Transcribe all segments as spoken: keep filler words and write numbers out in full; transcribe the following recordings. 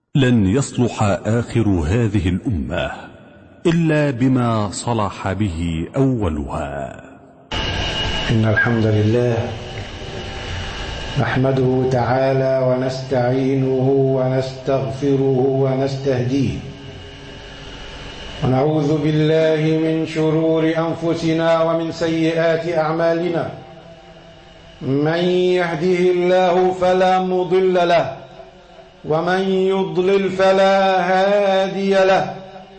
لن يصلح آخر هذه الأمة إلا بما صلح به أولها. إن الحمد لله نحمده تعالى ونستعينه ونستغفره ونستهديه، ونعوذ بالله من شرور أنفسنا ومن سيئات أعمالنا. من يهده الله فلا مضل له، ومن يضلل فلا هادي له،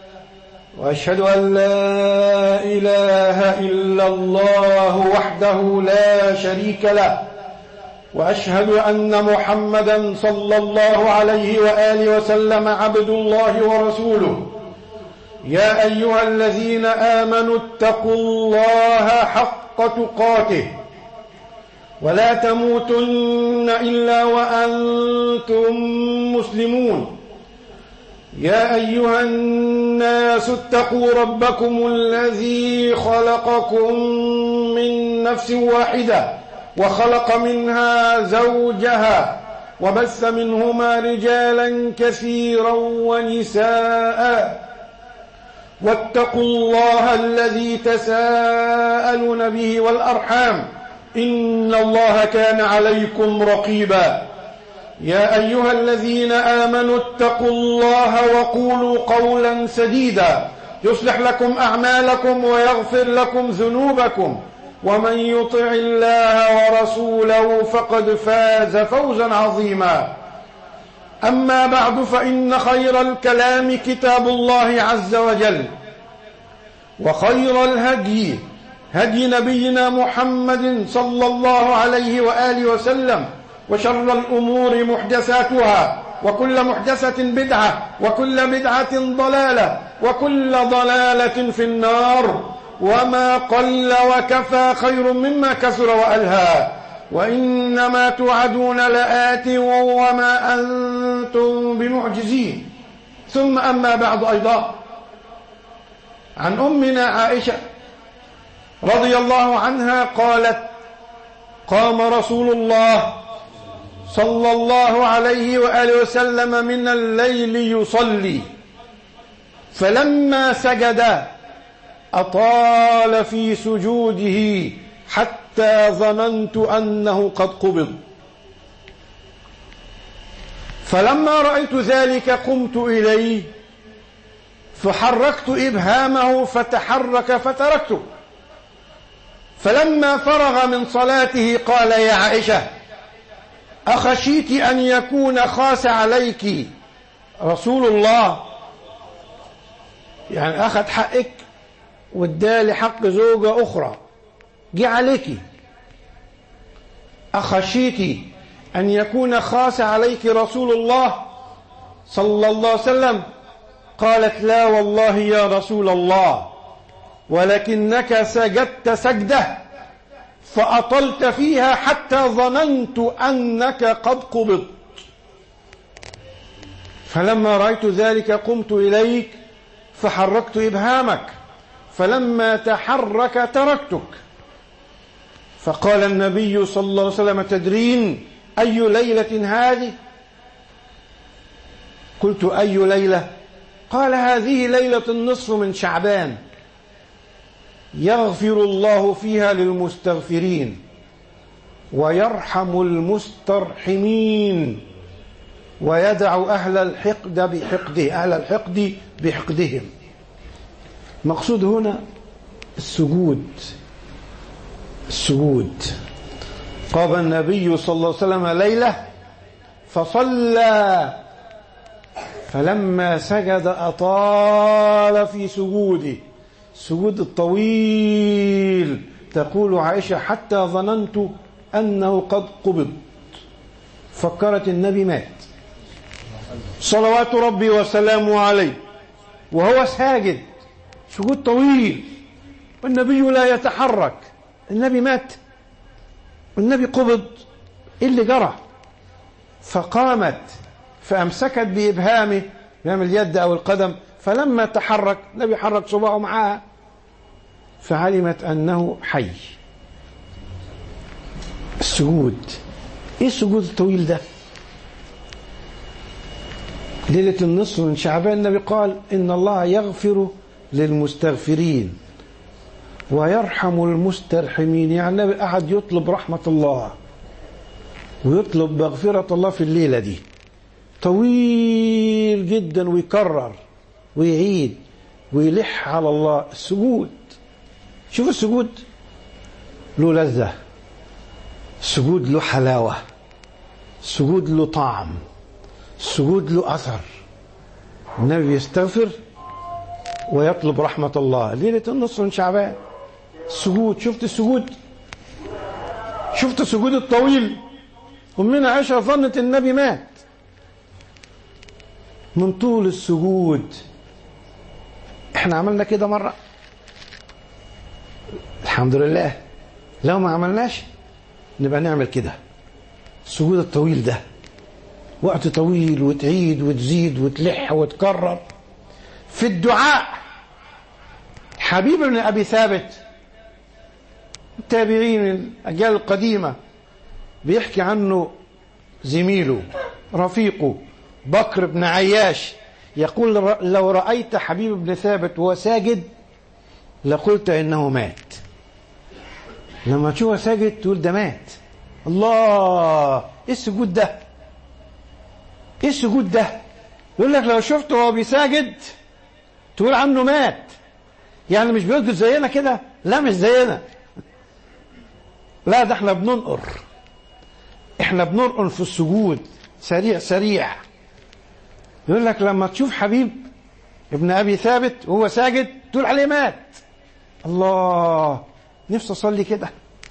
وأشهد أن لا إله إلا الله وحده لا شريك له، وأشهد أن محمدا صلى الله عليه وآله وسلم عبد الله ورسوله. يا أيها الذين آمنوا اتقوا الله حق تقاته ولا تموتن إلا وأنتم مسلمون. يا أيها الناس اتقوا ربكم الذي خلقكم من نفس واحدة وخلق منها زوجها وبث منهما رجالا كثيرا ونساء، واتقوا الله الذي تساءلون به والأرحام إن الله كان عليكم رقيبا. يا أيها الذين آمنوا اتقوا الله وقولوا قولا سديدا يصلح لكم أعمالكم ويغفر لكم ذنوبكم، ومن يطع الله ورسوله فقد فاز فوزا عظيما. أما بعد، فإن خير الكلام كتاب الله عز وجل، وخير الهدي هدي نبينا محمد صلى الله عليه وآله وسلم، وشر الأمور محدثاتها، وكل محدثة بدعة، وكل بدعة ضلالة، وكل ضلالة في النار. وما قل وكفى خير مما كثر وألهى، وإنما توعدون لآت وما أنتم بمعجزين. ثم أما بعد، أيضا عن أمنا عائشة رضي الله عنها قالت: قام رسول الله صلى الله عليه وآله وسلم من الليل يصلي، فلما سجد أطال في سجوده حتى ظننت أنه قد قبض، فلما رأيت ذلك قمت إليه فحركت إبهامه فتحرك فتركته، فلما فرغ من صلاته قال: يا عائشة، أخشيت أن يكون خاس عليك رسول الله؟ يعني أخذ حقك وادالي حق زوجة أخرى، جي عليك. أخشيت أن يكون خاس عليك رسول الله صلى الله عليه وسلم؟ قالت: لا والله يا رسول الله، ولكنك سجدت سجدة فأطلت فيها حتى ظننت أنك قد قبضت، فلما رأيت ذلك قمت إليك فحركت إبهامك، فلما تحرك تركتك. فقال النبي صلى الله عليه وسلم: تدرين أي ليلة هذه؟ قلت: أي ليلة؟ قال: هذه ليلة النصف من شعبان، يغفر الله فيها للمستغفرين ويرحم المسترحمين ويدع أهل الحقد بحقده أهل الحقد بحقدهم. مقصود هنا السجود. السجود قام النبي صلى الله عليه وسلم ليلة فصلى، فلما سجد أطال في سجوده، السجود الطويل. تقول عائشة: حتى ظننت أنه قد قبض، فكرت النبي مات صلوات ربي وسلامه عليه وهو ساجد، سجود طويل والنبي لا يتحرك. النبي مات، النبي قبض، إيه اللي جرى؟ فقامت فأمسكت بإبهامه، بإبهام اليد أو القدم، فلما تحرك النبي حرك صباعه معها فعلمت أنه حي. السجود، إيه السجود الطويل ده؟ ليلة النصف من شعبان النبي قال إن الله يغفر للمستغفرين ويرحم المسترحمين. يعني النبي قعد يطلب رحمة الله ويطلب مغفرة الله في الليلة دي طويل جدا، ويكرر ويعيد ويلح على الله. السجود، شوف السجود له لذة، السجود له حلاوة، السجود له طعم، السجود له أثر. النبي يستغفر ويطلب رحمة الله ليلة النصف من شعبان. السجود، شفت السجود، شفت السجود الطويل. أمنا عائشة ظنت النبي مات من طول السجود. احنا عملنا كده مرة؟ الحمد لله. لو ما عملناش نبقى نعمل كده. السجود الطويل ده وقت طويل، وتعيد وتزيد وتلح وتكرر في الدعاء. حبيب بن أبي ثابت، التابعين من الأجيال القديمة، بيحكي عنه زميله رفيقه بكر بن عياش، يقول لو رأيت حبيب بن ثابت وهو ساجد لقلت إنه مات. لما تشوفه ساجد تقول ده مات. الله، ايه السجود ده، ايه السجود ده. يقول لك لو شفته وهو بيساجد تقول عنه مات. يعني مش بيسجد زينا كده، لا مش زينا، لا ده احنا بننقر، احنا بننقر في السجود سريع سريع. يقول لك لما تشوف حبيب ابن أبي ثابت وهو ساجد تقول عليه مات. الله، نفسي أصلي كده،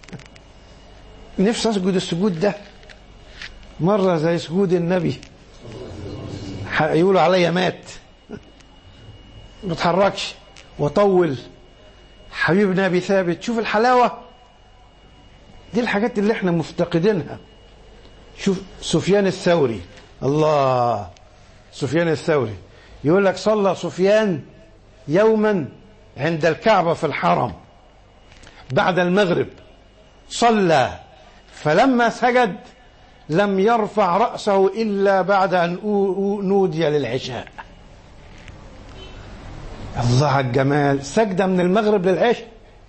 نفسي أسجد السجود ده مرة زي سجود النبي. يقولوا عليا مات، ما بتحركش وطول. حبيب ابن أبي ثابت، شوف الحلاوة دي، الحاجات اللي احنا مفتقدينها. شوف سفيان الثوري، الله، سفيان الثوري يقول لك صلى سفيان يوما عند الكعبة في الحرم بعد المغرب، صلى فلما سجد لم يرفع رأسه إلا بعد أن نودي للعشاء. الله على الجمال، سجدة من المغرب للعشاء،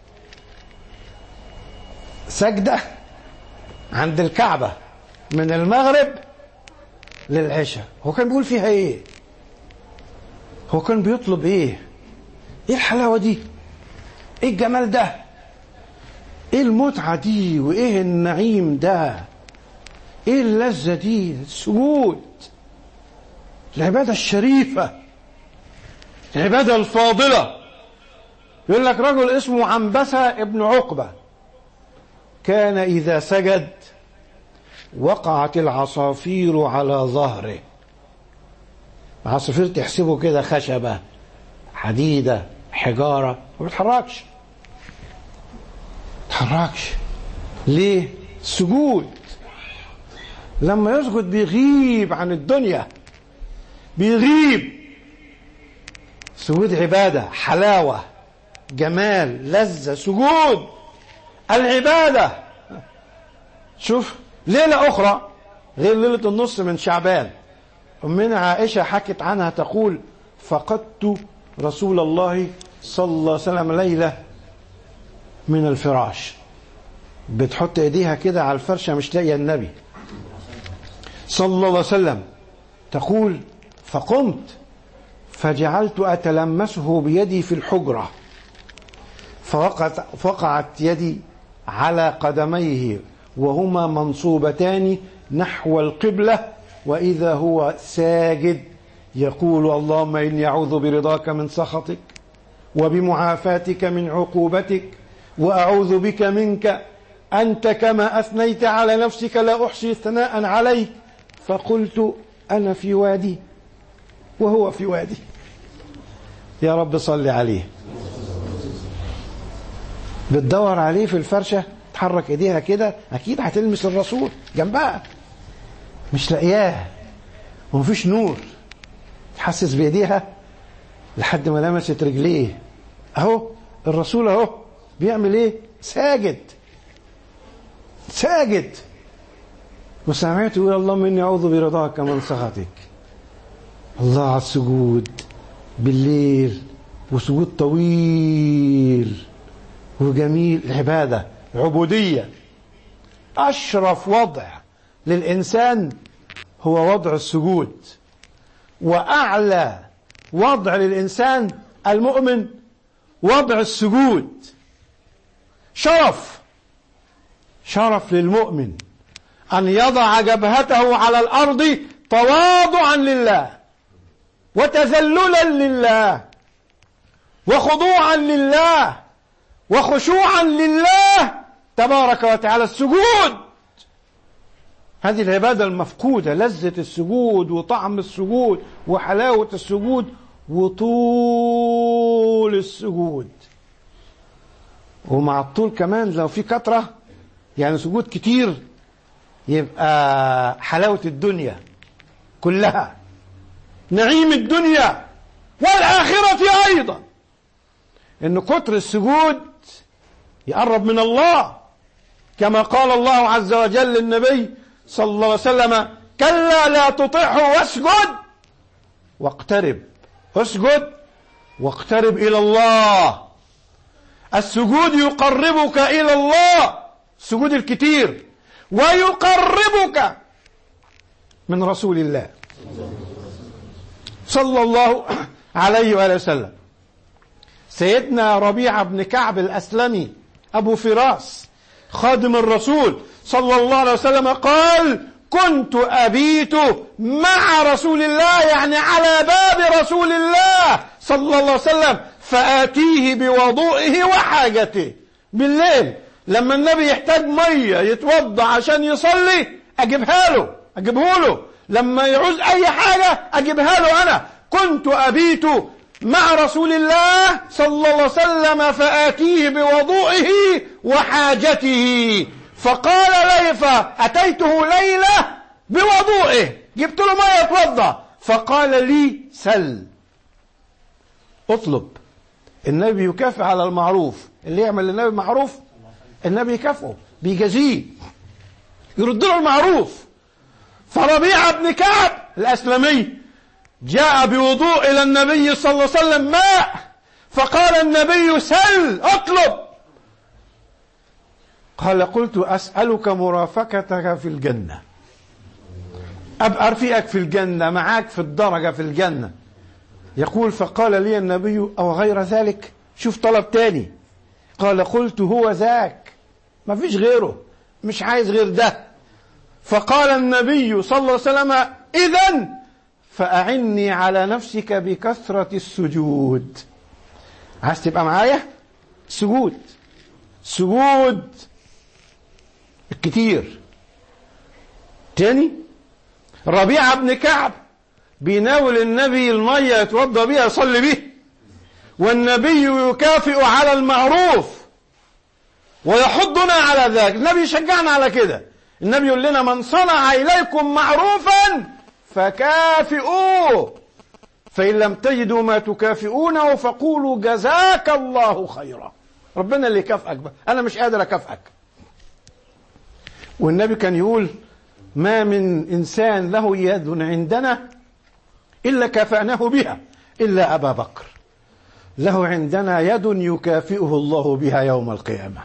سجدة عند الكعبة من المغرب للعشاء. هو كان بيقول فيها ايه؟ هو كان بيطلب ايه؟ ايه الحلاوة دي؟ ايه الجمال ده؟ ايه المتعة دي؟ وايه النعيم ده؟ ايه اللذة دي؟ السجود، العبادة الشريفة، العبادة الفاضلة. يقول لك رجل اسمه عنبسة ابن عقبة كان إذا سجد وقعت العصافير على ظهره. العصافير تحسبه كده خشبة، حديدة، حجارة، ما بيتحركش، ما بيتحركش. ليه؟ سجود. لما يسجد بيغيب عن الدنيا، بيغيب. سجود عبادة، حلاوة، جمال، لذة، سجود العبادة. شوف ليلة أخرى غير ليلة النص من شعبان، أمنا عائشة حكت عنها تقول فقدت رسول الله صلى الله عليه وسلم ليلة من الفراش، بتحط ايديها كده على الفرشة مش لاقيه النبي صلى الله عليه وسلم. تقول فقمت فجعلت أتلمسه بيدي في الحجرة، فوقعت, فوقعت يدي على قدميه وهما منصوبتان نحو القبلة، وإذا هو ساجد يقول اللهم إني أعوذ برضاك من سخطك وبمعافاتك من عقوبتك وأعوذ بك منك، أنت كما أثنيت على نفسك لا أحصي ثناء عليك. فقلت أنا في وادي وهو في وادي. يا رب صل عليه. بتدور عليه في الفرشة، تحرك ايديها كده اكيد هتلمس الرسول جنبها، مش لاقياه ومفيش نور، تحسس بايديها لحد ما لمست رجليه. اهو الرسول اهو بيعمل ايه؟ ساجد ساجد. وسمعت يقول اللهم اني اعوذ برضاك من سخطك الله على السجود بالليل، وسجود طويل وجميل. العبادة عبودية، أشرف وضع للإنسان هو وضع السجود، وأعلى وضع للإنسان المؤمن وضع السجود. شرف شرف للمؤمن أن يضع جبهته على الأرض تواضعا لله وتذللا لله وخضوعا لله وخشوعا لله تبارك وتعالى. السجود هذه العبادة المفقودة، لذة السجود وطعم السجود وحلاوة السجود وطول السجود. ومع الطول كمان لو في كترة، يعني سجود كتير، يبقى حلاوة الدنيا كلها، نعيم الدنيا والآخرة أيضا. إن كتر السجود يقرب من الله، كما قال الله عز وجل للنبي صلى الله عليه وسلم: كلا لا تطعه واسجد واقترب. اسجد واقترب إلى الله. السجود يقربك إلى الله، السجود الكتير، ويقربك من رسول الله صلى الله عليه وآله وسلم. سيدنا ربيعة بن كعب الأسلمي أبو فراس خادم الرسول صلى الله عليه وسلم قال: كنت أبيت مع رسول الله، يعني على باب رسول الله صلى الله عليه وسلم، فآتيه بوضوئه وحاجته. بالليل لما النبي يحتاج مية يتوضع عشان يصلي أجيبها له أجيبه له، لما يعوز أي حاجة أجيبها له أنا. كنت أبيت مع رسول الله صلى الله عليه وسلم فآتيه بوضوئه وحاجته. فقال لي فأتيته ليلة بوضوئه، جبت له مية يتوضا، فقال لي: سل، اطلب. النبي يكافئ على المعروف، اللي يعمل للنبي معروف النبي يكافئه بيجازيه، يرد له المعروف. فربيعة بن كعب الأسلمي جاء بوضوء إلى النبي صلى الله عليه وسلم ماء، فقال النبي: سل، اطلب. قال: قلت أسألك مرافقتك في الجنة، أبقى أرفيقك في الجنة، معاك في الدرجة في الجنة. يقول: فقال لي النبي: أو غير ذلك؟ شوف طلب تاني. قال: قلت هو ذاك، ما فيش غيره، مش عايز غير ده. فقال النبي صلى الله عليه وسلم: إذن فأعني على نفسك بكثرة السجود. عايز تبقى معايا؟ سجود، سجود الكتير. تاني، ربيعة بن كعب بيناول النبي المية يتوضى بيها يصلي بيها، والنبي يكافئ على المعروف ويحضنا على ذلك. النبي يشجعنا على كده. النبي يقول لنا: من صنع إليكم معروفا فكافئوه، فإن لم تجدوا ما تكافئونه فقولوا جزاك الله خيرا. ربنا اللي يكافئك بقى، أنا مش قادر أكافئك. والنبي كان يقول: ما من إنسان له يد عندنا إلا كافأناه بها إلا أبا بكر، له عندنا يد يكافئه الله بها يوم القيامة.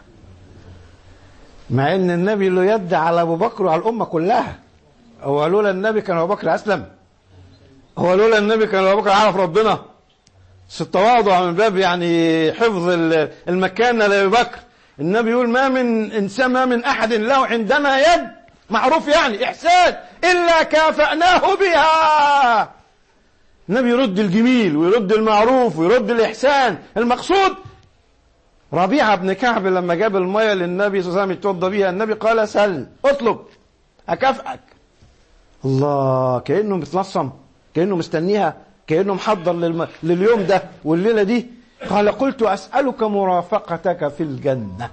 مع ان النبي له يد على ابو بكر وعلى الامه كلها. هو لولا النبي كان ابو بكر اسلم؟ هو لولا النبي كان ابو بكر عرف ربنا؟ التواضع من باب يعني حفظ المكانه لابي بكر. النبي يقول: ما من انسان، ما من احد له عندنا يد معروف يعني احسان الا كافأناه بها. النبي يرد الجميل ويرد المعروف ويرد الاحسان. المقصود ربيعة بن كعب لما جاب المية للنبي صلى الله عليه وسلم يتوضى بيها، النبي قال: سل، اطلب، أكافئك. الله، كأنه متلصم، كأنه مستنيها، كأنه محضر للم... لليوم ده والليلة دي. قال: قلت أسألك مرافقتك في الجنة.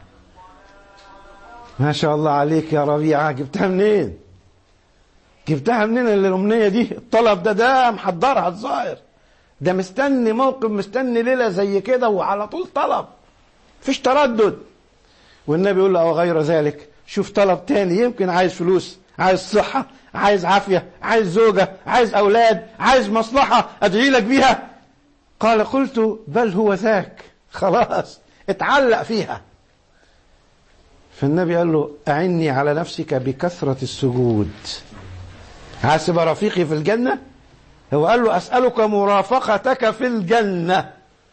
ما شاء الله عليك يا ربيعة، جبتها منين؟ جبتها منين الأمنية دي؟ الطلب ده ده محضرها الظاهر، ده مستني موقف، مستني ليلة زي كده وعلى طول طلب، فيش تردد. والنبي يقول له: أو غير ذلك؟ شوف طلب تاني، يمكن عايز فلوس، عايز صحة، عايز عافية، عايز زوجة، عايز أولاد، عايز مصلحة أدعي لك بيها. قال قلت بل هو ذاك، خلاص اتعلق فيها. فالنبي قال له أعني على نفسك بكثرة السجود. عايز تبقى رفيقي في الجنة؟ هو قال له أسألك مرافقتك في الجنة.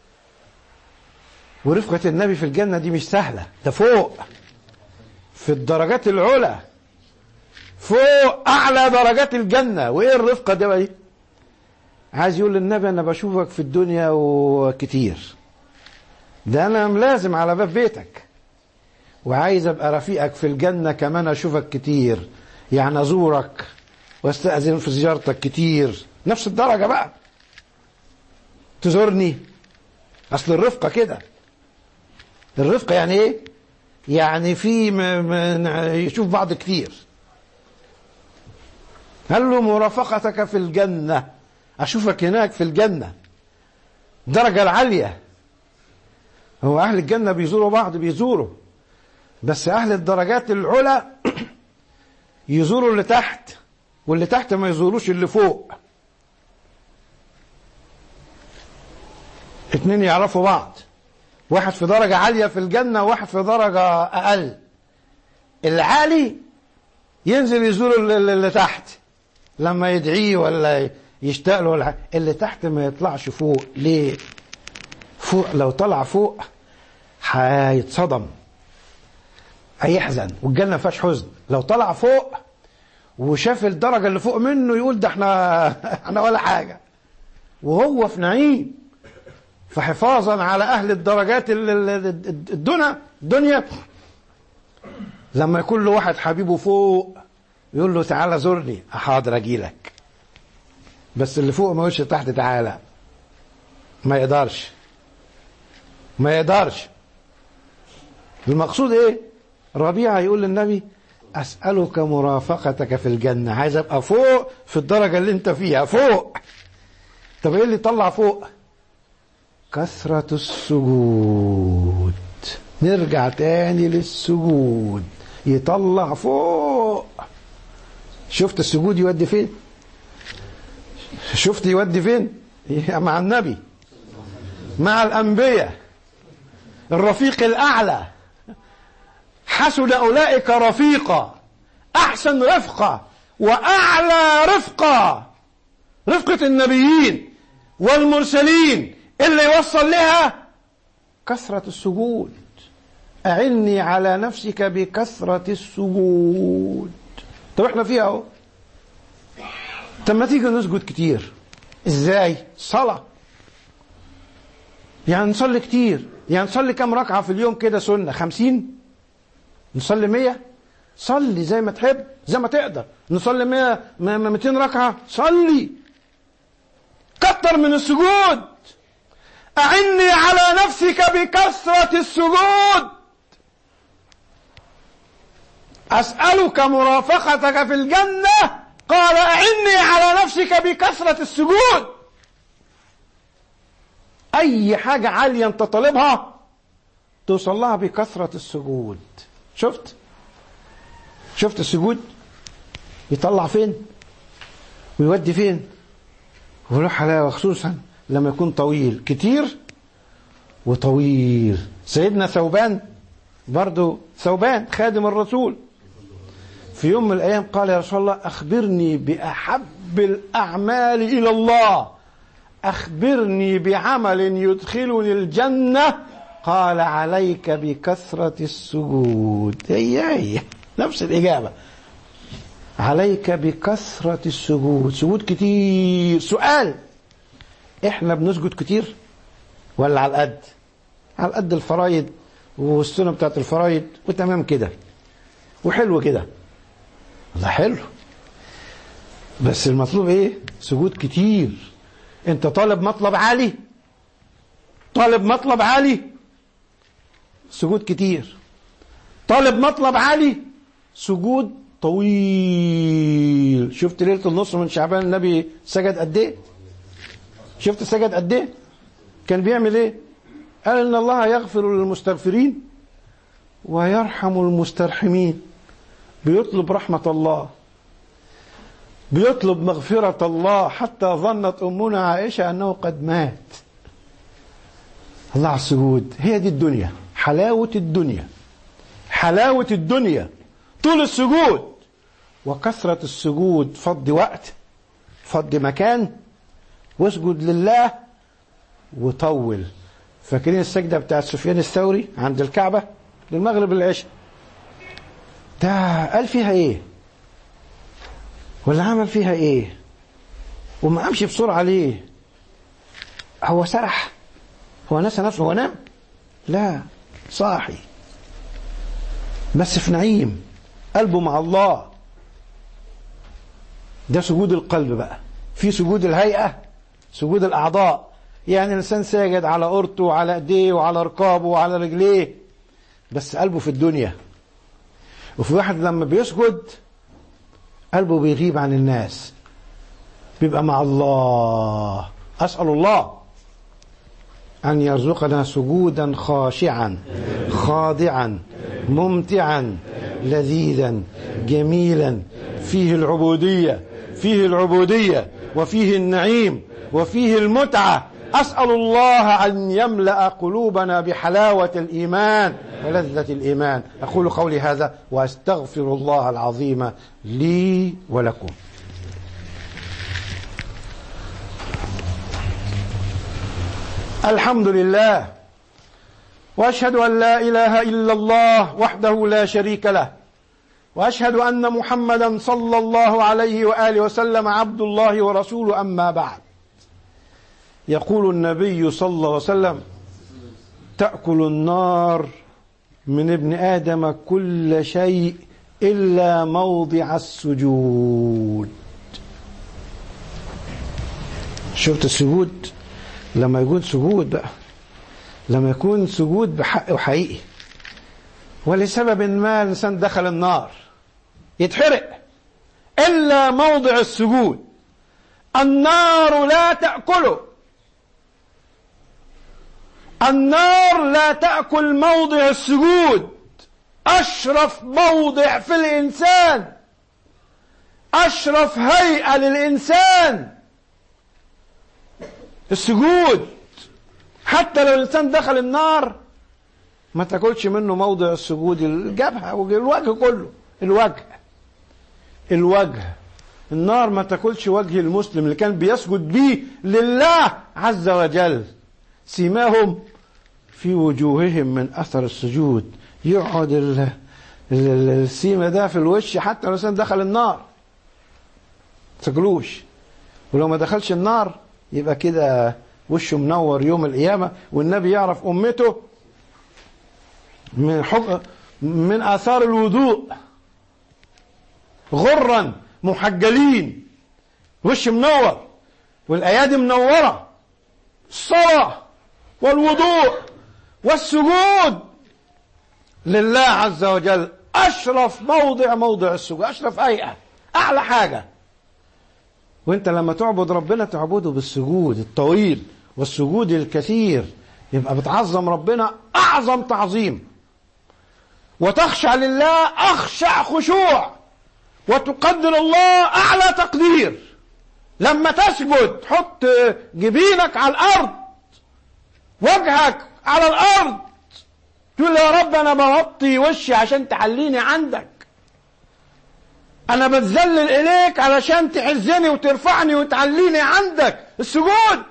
ورفقة النبي في الجنة دي مش سهلة، ده فوق في الدرجات العلى، فوق أعلى درجات الجنة. وإيه الرفقة دي بقى؟ عايز يقول للنبي أنا بشوفك في الدنيا وكتير، ده أنا ملازم على باب بيتك، وعايز أبقى رفيقك في الجنة كمان أشوفك كتير، يعني أزورك واستأذن في زيارتك كتير. نفس الدرجة بقى تزورني. أصل الرفقة كده، الرفقة يعني إيه؟ يعني في يشوف بعض كتير. قال له مرافقتك في الجنة، أشوفك هناك في الجنة، الدرجة العالية. هو أهل الجنة بيزوروا بعض، بيزوروا، بس أهل الدرجات العلى يزوروا اللي تحت، واللي تحت ما يزوروش اللي فوق. اتنين يعرفوا بعض، واحد في درجة عالية في الجنة وواحد في درجة أقل. العالي ينزل يزور اللي تحت لما يدعيه ولا يشتاق له ولا حاجة. اللي تحت ما يطلعش فوق. ليه؟ فوق لو طلع فوق هيتصدم، هيحزن، والجنة فيهاش حزن. لو طلع فوق وشاف الدرجة اللي فوق منه يقول ده احنا احنا ولا حاجة، وهو في نعيم. فحفاظا على أهل الدرجات الدنيا الدنيا لما يكون له واحد حبيبه فوق يقول له تعالى زورني، حاضر أجيلك، بس اللي فوق ما يقولش تحت تعالى، ما يقدرش ما يقدرش. المقصود ايه؟ ربيعة يقول للنبي أسألك مرافقتك في الجنة، عايز أبقى فوق في الدرجة اللي انت فيها فوق. طب ايه اللي طلع فوق؟ كثرة السجود. نرجع تاني للسجود، يطلع فوق. شفت السجود يودي فين؟ شفت يودي فين؟ مع النبي، مع الأنبياء، الرفيق الأعلى. حسن أولئك رفيقا، أحسن رفقة وأعلى رفقة، رفقة النبيين والمرسلين اللي يوصل لها كثرة السجود. أعني على نفسك بكثرة السجود. طب احنا فيها اهو. طب ما تيجي نسجد كتير. ازاي؟ صلاة، يعني نصلي كتير. يعني نصلي كم ركعة في اليوم كده سنة؟ خمسين؟ نصلي مية؟ صلي زي ما تحب، زي ما تقدر. نصلي مية ميتين ركعة، صلي كتر من السجود. أعني على نفسك بكثرة السجود. أسألك مرافقتك في الجنة، قال أعني على نفسك بكثرة السجود. أي حاجة عالية أنت طالبها توصل لها بكثرة السجود. شفت؟ شفت السجود يطلع فين ويودي فين؟ وله حلاوة، خصوصا لما يكون طويل. كتير وطويل. سيدنا ثوبان، برضو ثوبان خادم الرسول، في يوم من الأيام قال يا رسول الله أخبرني بأحب الأعمال إلى الله، أخبرني بعمل يدخلني الجنة. قال عليك بكثرة السجود. هي هي نفس الإجابة، عليك بكثرة السجود. سجود كتير. سؤال، احنا بنسجد كتير ولا على القد؟ على القد الفرايد والسنة بتاعت الفرايد وتمام كده وحلو كده. الله حلو، بس المطلوب ايه؟ سجود كتير. انت طالب مطلب عالي، طالب مطلب عالي، سجود كتير. طالب مطلب عالي، سجود طويل. شفت ليلة النصر من شعبان النبي سجد قد ايه؟ شفت سجد قد ايه؟ كان بيعمل ايه؟ قال ان الله يغفر للمستغفرين ويرحم المسترحمين. بيطلب رحمة الله بيطلب مغفرة الله حتى ظنت أمنا عائشة أنه قد مات. الله على السجود. هي دي الدنيا، حلاوة الدنيا، حلاوة الدنيا طول السجود وكثرة السجود. فضي وقت، فضي مكان، واسجد لله وطول. فاكرين السجدة بتاعت سفيان الثوري عند الكعبة للمغرب العشاء؟ ده قال فيها ايه ولا عمل فيها ايه؟ وما قامش بسرعة ليه؟ هو سرح؟ هو نسى نفسه؟ هو نام؟ لا، صاحي بس في نعيم، قلبه مع الله. ده سجود القلب. بقى في سجود الهيئة، سجود الأعضاء، يعني الإنسان ساجد على قرطه وعلى ايديه وعلى ركابه وعلى رجليه بس قلبه في الدنيا. وفي واحد لما بيسجد قلبه بيغيب عن الناس، بيبقى مع الله. أسأل الله أن يرزقنا سجودا خاشعا خاضعا ممتعا لذيذا جميلا فيه العبودية، فيه العبودية وفيه النعيم وفيه المتعة. أسأل الله أن يملأ قلوبنا بحلاوة الإيمان ولذة الإيمان. أقول قولي هذا وأستغفر الله العظيم لي ولكم. الحمد لله، وأشهد أن لا إله إلا الله وحده لا شريك له، وأشهد أن محمدا صلى الله عليه وآله وسلم عبد الله ورسوله. أما بعد، يقول النبي صلى الله عليه وسلم: تأكل النار من ابن آدم كل شيء إلا موضع السجود. شفت السجود؟ لما يكون سجود بقى، لما يكون سجود بحق وحقيقي، ولسبب ما الإنسان دخل النار يتحرق، إلا موضع السجود. النار لا تأكله، النار لا تأكل موضع السجود. أشرف موضع في الإنسان، أشرف هيئة للإنسان السجود. حتى لو الإنسان دخل النار ما تاكلش منه موضع السجود، الجبهة والوجه كله. الوجه الوجه النار ما تاكلش وجه المسلم اللي كان بيسجد بيه لله عز وجل. سيماهم في وجوههم من أثر السجود. يقعد السيمة ده في الوش حتى لو الإنسان دخل النار تاكلوش. ولو ما دخلش النار يبقى كده وشه منور يوم القيامة. والنبي يعرف أمته من حق من آثار الوضوء، غرا محجلين، وش منور والأيادي منورة. الصلاة والوضوء والسجود لله عز وجل أشرف موضع موضع السجود، أشرف هيئة، أعلى حاجة. وانت لما تعبد ربنا تعبده بالسجود الطويل والسجود الكثير، يبقى بتعظم ربنا أعظم تعظيم، وتخشع لله أخشع خشوع، وتقدر الله أعلى تقدير. لما تسجد حط جبينك على الأرض، وجهك على الأرض، تقول يا رب أنا بوطي وشي عشان تعليني عندك، أنا بتذلل إليك علشان تعزني وترفعني وتعليني عندك. السجود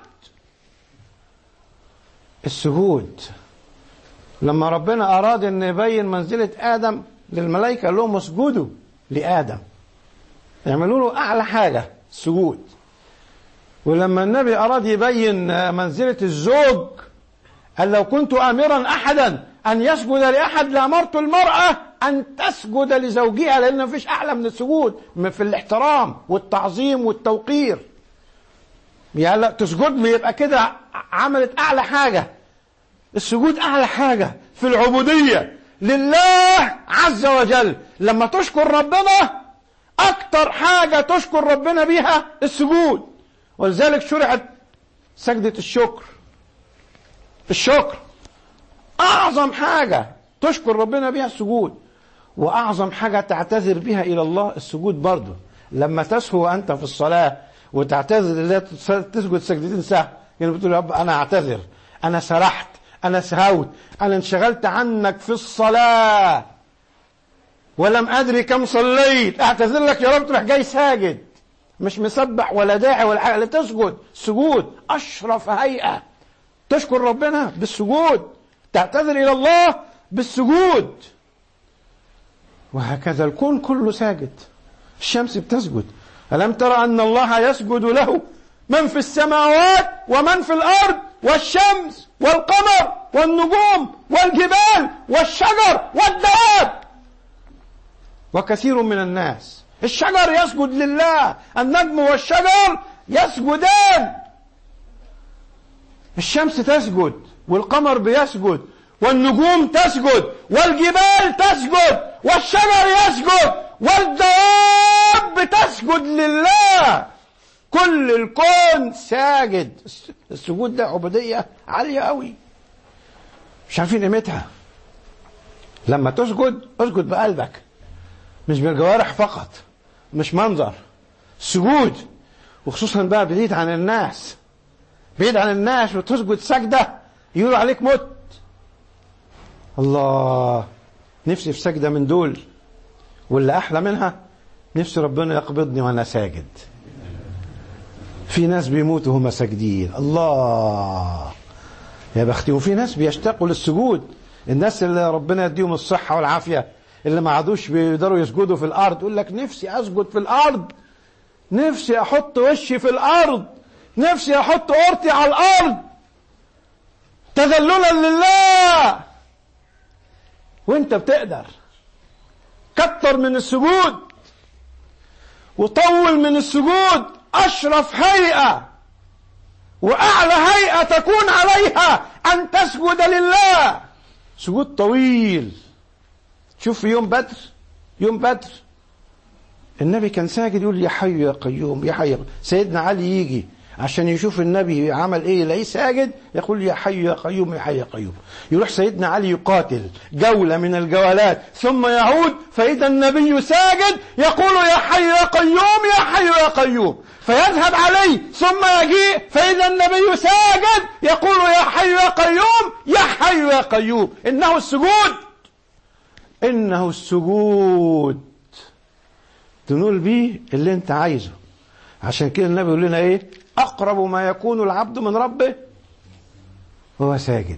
السجود لما ربنا أراد أن يبين منزلة آدم للملائكة قال لهم اسجدوا لآدم، يعملوا له أعلى حاجة السجود. ولما النبي أراد يبين منزلة الزوج قال لو كنت آمرا أحدا أن يسجد لأحد لأمرت المرأة أن تسجد لزوجها، لأن مفيش أعلى من السجود في الاحترام والتعظيم والتوقير. يعني لا تسجد لي يبقى كده عملت أعلى حاجة. السجود أعلى حاجة في العبودية لله عز وجل. لما تشكر ربنا أكتر حاجة تشكر ربنا بيها السجود، ولذلك شرعت سجدة الشكر. الشكر أعظم حاجة تشكر ربنا بيها السجود، وأعظم حاجة تعتذر بها إلى الله السجود برضه. لما تسهو أنت في الصلاة وتعتذر لله تسجد سجدتين سهو، يعني بتقول يا رب أنا أعتذر، أنا سرحت، أنا سهوت، أنا انشغلت عنك في الصلاة ولم أدري كم صليت، أعتذر لك يا رب، تروح جاي ساجد، مش مسبح ولا داعي ولا حاجة، تسجد. سجود أشرف هيئة، تشكر ربنا بالسجود، تعتذر إلى الله بالسجود. وهكذا الكون كله ساجد، الشمس بتسجد. ألم ترى أن الله يسجد له من في السماوات ومن في الأرض، والشمس والقمر والنجوم والجبال والشجر والدواب وكثير من الناس. الشجر يسجد لله، النجم والشجر يسجدان، الشمس تسجد والقمر بيسجد والنجوم تسجد والجبال تسجد والشجر يسجد والدواب تسجد لله. كل الكون ساجد. السجود ده عبودية عالية قوي، مش عارفين قيمتها. لما تسجد اسجد بقلبك، مش بالجوارح فقط، مش منظر. سجود، وخصوصا بقى بعيد عن الناس، بعيد عن الناس وتسجد سجدة يقولوا عليك مت. الله، نفسي في سجدة من دول، واللي أحلى منها نفسي ربنا يقبضني وأنا ساجد. في ناس بيموتوا هم ساجدين، الله يا بختي. وفي ناس بيشتاقوا للسجود، الناس اللي ربنا يديهم الصحة والعافية، اللي ما عادوش بيقدروا يسجدوا في الأرض، يقول لك نفسي أسجد في الأرض، نفسي أحط وشي في الأرض، نفسي أحط أورتي على الأرض تذللا لله. وانت بتقدر كتر من السجود وطول من السجود. أشرف هيئة وأعلى هيئة تكون عليها أن تسجد لله، سجود طويل. شوف في يوم بدر، يوم بدر النبي كان ساجد يقول يا حي يا قيوم يا حي. سيدنا علي يجي عشان يشوف النبي عمل ايه، يلاقيه ساجد يقول يا حي يا قيوم يا حي يا قيوم. يروح سيدنا علي يقاتل جولة من الجولات ثم يعود فإذا النبي ساجد يقول يا حي يا قيوم يا حي يا قيوم، فيذهب عليه ثم يجيء فإذا النبي ساجد يقول يا حي يا قيوم يا حي يا قيوم. إنه السجود، إنه السجود تنول بيه اللي انت عايزه. عشان كده النبي يقول لنا ايه؟ اقرب ما يكون العبد من ربه وهو ساجد.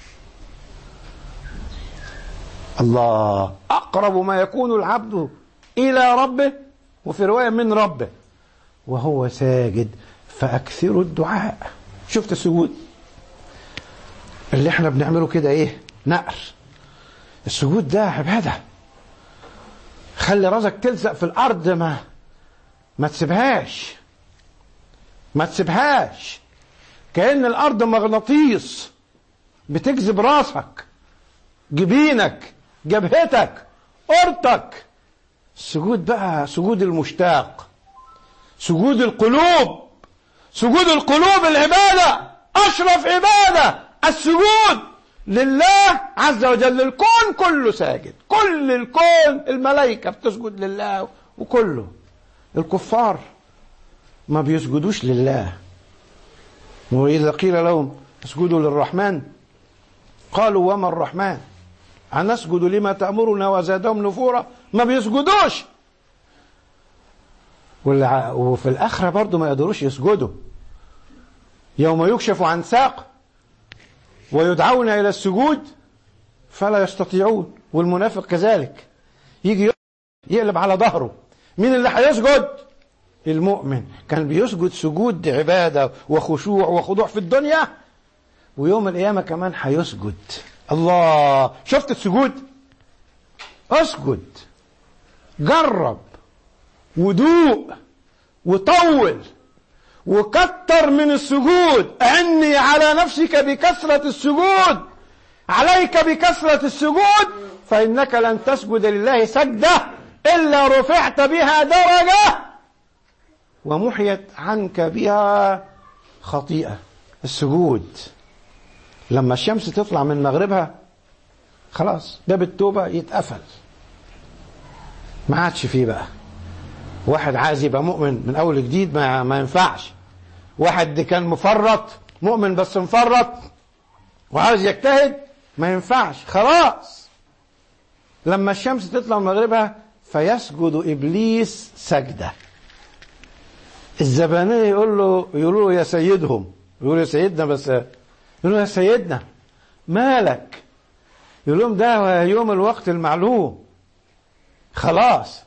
الله، اقرب ما يكون العبد الى ربه، وفي رواية من ربه وهو ساجد، فاكثروا الدعاء. شفت السجود اللي احنا بنعمله كده ايه؟ نقر. السجود ده عبادة. خلي راسك تلزق في الارض، ما ما تسيبهاش، ما تسيبهاش. كأن الارض مغناطيس بتجذب راسك، جبينك، جبهتك، قرطك. السجود بقى سجود المشتاق، سجود القلوب. سجود القلوب العبادة، اشرف عبادة السجود لله عز وجل. الكون كله ساجد، كل الكون، الملائكة بتسجد لله وكله. الكفار ما بيسجدوش لله. وإذا قيل لهم اسجدوا للرحمن قالوا وما الرحمن أنسجد لما تأمرنا وزادهم نفورا. ما بيسجدوش. وفي الآخرة برضو ما يقدروش يسجدوا. يوم يكشف عن ساق ويدعون إلى السجود فلا يستطيعون. والمنافق كذلك، يجي يقلب على ظهره. مين اللي هيسجد؟ المؤمن. كان بيسجد سجود عبادة وخشوع وخضوع في الدنيا، ويوم القيامة كمان هيسجد. الله، شفت السجود؟ اسجد، جرب ودوق وطول وكتر من السجود. عني على نفسك بكثرة السجود، عليك بكثرة السجود، فإنك لن تسجد لله سجدة إلا رفعت بها درجة ومحيت عنك بها خطيئة. السجود لما الشمس تطلع من مغربها خلاص باب التوبة يتقفل، ما عادش فيه بقى. واحد عايز يبقى مؤمن من أول جديد ما, ما ينفعش. واحد كان مفرط مؤمن بس مفرط وعايز يجتهد ما ينفعش. خلاص لما الشمس تطلع من مغربها فيسجد إبليس سجدة. الزبانية يقول له يقولوا له يا سيدهم، يقولوا يا سيدنا، بس يقولوا يا سيدنا مالك؟ يقول لهم ده يوم الوقت المعلوم. خلاص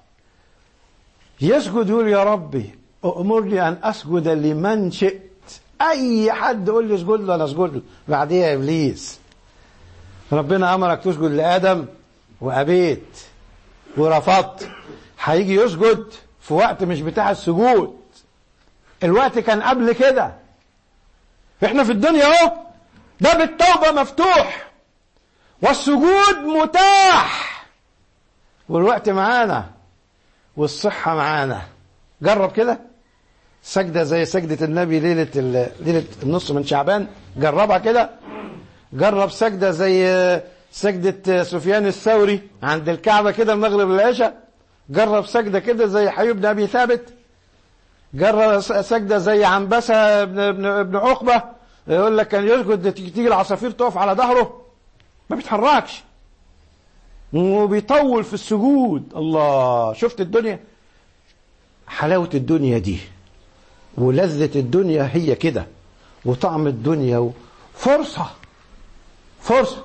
يسجد يقول يا ربي أمرني أن أسجد لمن شئت. أي حد يقول لي اسجد له أنا أسجد له. بعديها إبليس ربنا أمرك تسجد لآدم وأبيت ورفضت، هيجي يسجد في وقت مش بتاع السجود، الوقت كان قبل كده. احنا في الدنيا اهو باب التوبة مفتوح والسجود متاح والوقت معانا والصحة معانا. جرب كده سجدة زي سجدة النبي ليلة ليلة النص من شعبان، جربها كده. جرب سجدة زي سجدة سفيان الثوري عند الكعبة كده المغرب العشاء. جرب سجدة كده زي حيوب بن أبي ثابت. جرب سجدة زي عنبسة ابن عقبة، يقول لك كان يسجد تيجي العصافير تقف على ظهره ما بيتحركش وبيطول في السجود. الله، شفت الدنيا، حلاوة الدنيا دي ولذة الدنيا هي كده، وطعم الدنيا فرصة فرصة.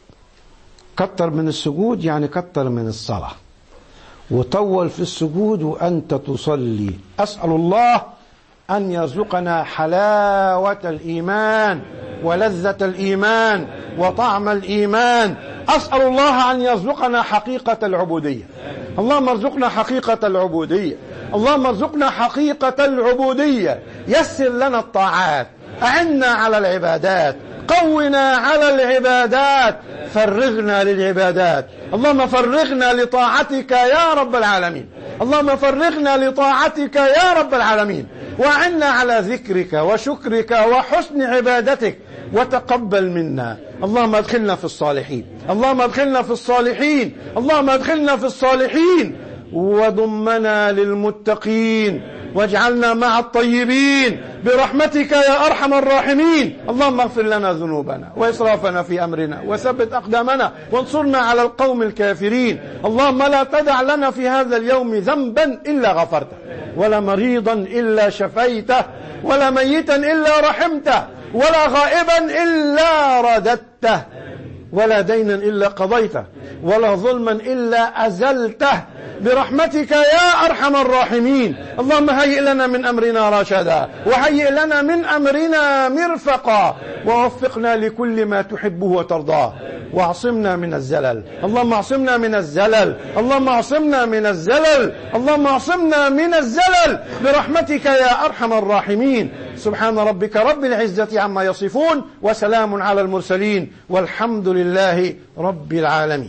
كتر من السجود يعني كتر من الصلاة، وطول في السجود وأنت تصلي. أسأل الله أن يرزقنا حلاوة الإيمان ولذة الإيمان وطعم الإيمان. أسأل الله أن يرزقنا حقيقة العبودية. اللهم ارزقنا حقيقة العبودية، اللهم ارزقنا حقيقة العبودية. يسر لنا الطاعات، أعنا على العبادات، قونا على العبادات، فرغنا للعبادات. اللهم فرغنا لطاعتك يا رب العالمين، اللهم فرغنا لطاعتك يا رب العالمين، وأعنا على ذكرك وشكرك وحسن عبادتك، وتقبل منا. اللهم ادخلنا في الصالحين، اللهم ادخلنا في الصالحين، اللهم ادخلنا في الصالحين، وضمنا للمتقين، واجعلنا مع الطيبين برحمتك يا أرحم الراحمين. اللهم اغفر لنا ذنوبنا وإسرافنا في أمرنا، وثبت أقدامنا، وانصرنا على القوم الكافرين. اللهم لا تدع لنا في هذا اليوم ذنبا إلا غفرته، ولا مريضا إلا شفيته، ولا ميتا إلا رحمته، ولا غائبا إلا رددته، ولا دينا إلا قضيته، ولا ظلما إلا أزلته برحمتك يا أرحم الراحمين. اللهم هيئ لنا من أمرنا رشدا، وهيئ لنا من أمرنا مرفقا، ووفقنا لكل ما تحبه وترضاه، واعصمنا من الزلل. اللهم اعصمنا من الزلل، اللهم اعصمنا من الزلل، اللهم اعصمنا من الزلل برحمتك يا أرحم الراحمين. سبحان ربك رب العزة عما يصفون، وسلام على المرسلين، والحمد لله رب العالمين.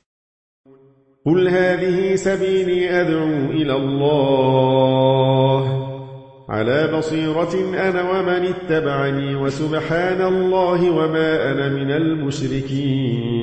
قل هذه سبيلي أدعو إلى الله على بصيرة أنا ومن اتبعني، وسبحان الله وما أنا من المشركين.